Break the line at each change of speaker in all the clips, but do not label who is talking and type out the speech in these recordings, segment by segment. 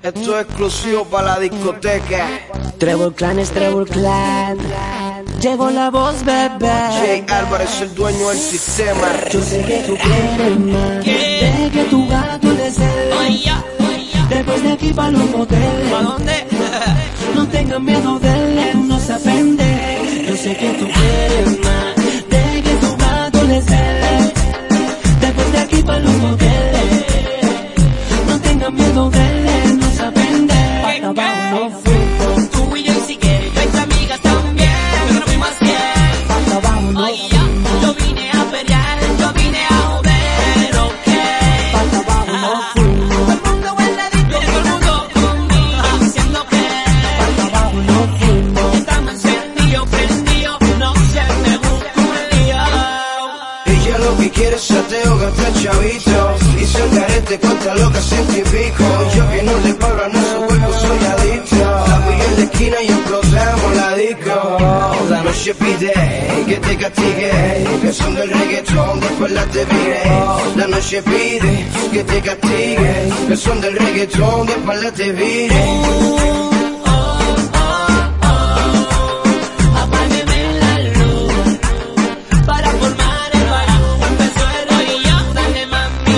Esto es exclusivo para la discoteca.
Trevor Clan es Trevor Clan. Llegó la voz, bebé.
Jay Álvarez, el dueño del sistema.
Yo sé que tú quieres más de que tu gato le cede. Después de aquí pa' los moteles.
¿Pa' dónde?
No tengas miedo de él, no se ofende. Yo sé que tú quieres más de que tu gato le cede. Después de aquí pa' los moteles. No tengas miedo de él, no se ofende. Hasta abajo no fuimos.
Tú y yo, y si quieres, nuestras amigas también. Pero no fuimos 100.
Hasta abajo no fuimos.
Yo vine a pelear, yo vine a joder, ok.
Hasta abajo no fuimos.
Todo el mundo en la disco, todo el mundo conmigo, diciendo que
Hasta abajo no fuimos.
estamos encendidos, prendidos, no se me busca un lío.
Ella lo que quiere es sateo, gastar chavitos y ser carete contra lo que hace pico. Yo que no le paro a nuestro cuerpo, soy adicto. La pillé en la esquina y explotamos la disco. La noche pide que te castigue, que son del reggaetón, después la te pide. La noche pide que te castigue, que son del reggaetón, después la te pide.
Apágueme la luz para formar el barullo. Empezó el rollo, dale mami.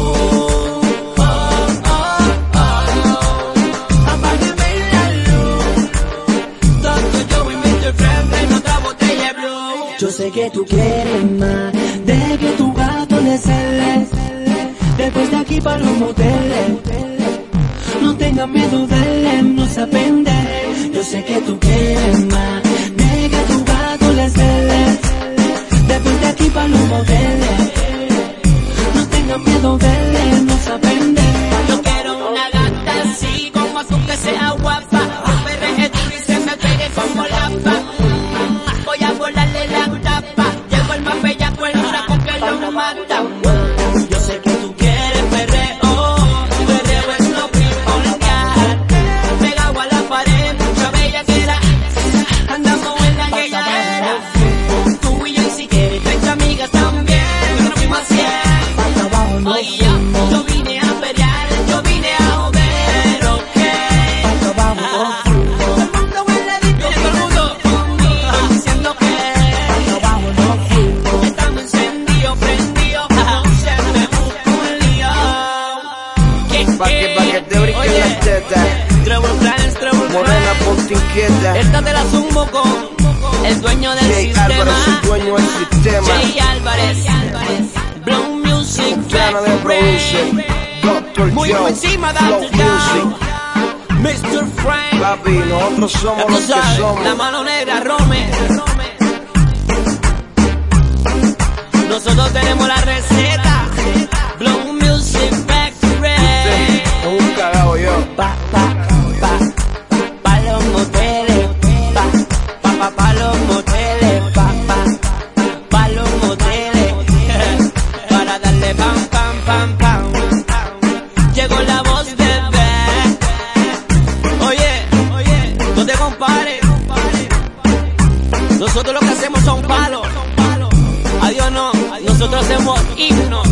Apágueme la luz. Tanto yo y Mr. Friend en otra botella de blue.
Yo sé que tú quieres más de que tu gato le cede. Después de aquí para los moteles. No tengas miedo de él, no se ofende. Yo sé que tú quieres más de que tu gato le cede. Después de aquí para los moteles. No tengas miedo de él, no se ofende.
Yo quiero una gata así, como azul que sea guapa. Un perreje y se me pegue como la pa. Voy a volarle la tapa. Llego el más bellaco, el saco que lo mata. Yo sé que tú quieres perreo. Perreo es lo primordial. Pegado a la pared, mucha bellaquera. Andamos en la guerrera. Tú y yo, y si quieres, nuestras amigas también. Pero no fuimos 100.
Hasta abajo no fuimos.
Yo vine a pelear, yo vine a joder, ok.
Hasta abajo no fuimos.
Todo el mundo en la disco, todo el mundo conmigo, diciendo que
Hasta abajo no fuimos.
estamos encendidos, prendidos, no se me busca un lío.
Pa' que te brinquen las tetas.
Trevor Clan, Trevor
Morena, ponte inquieta.
Esta te la zumbo con el dueño del
Jay Álvarez, el
sistema.
dueño del sistema.
Jay Álvarez, Blow Music,
Plano de producer, Dr.
muy
Joe,
por encima,
Flow
Dr.
Music.
Joe, Mr. Frank.
Papi, nosotros somos
Ya tú
los que
sabes,
somos.
la mano negra, Rome. Nosotros tenemos la receta. Blow Music Factory.
Es un cagao yo.
Pa los moteles.
Pa los moteles. Pa los moteles. Para darle pam, pam, pam, pam. Llegó la voz, bebé. Oye, no te compares. Nosotros lo que hacemos son palos. Adiós no, nosotros hacemos himnos.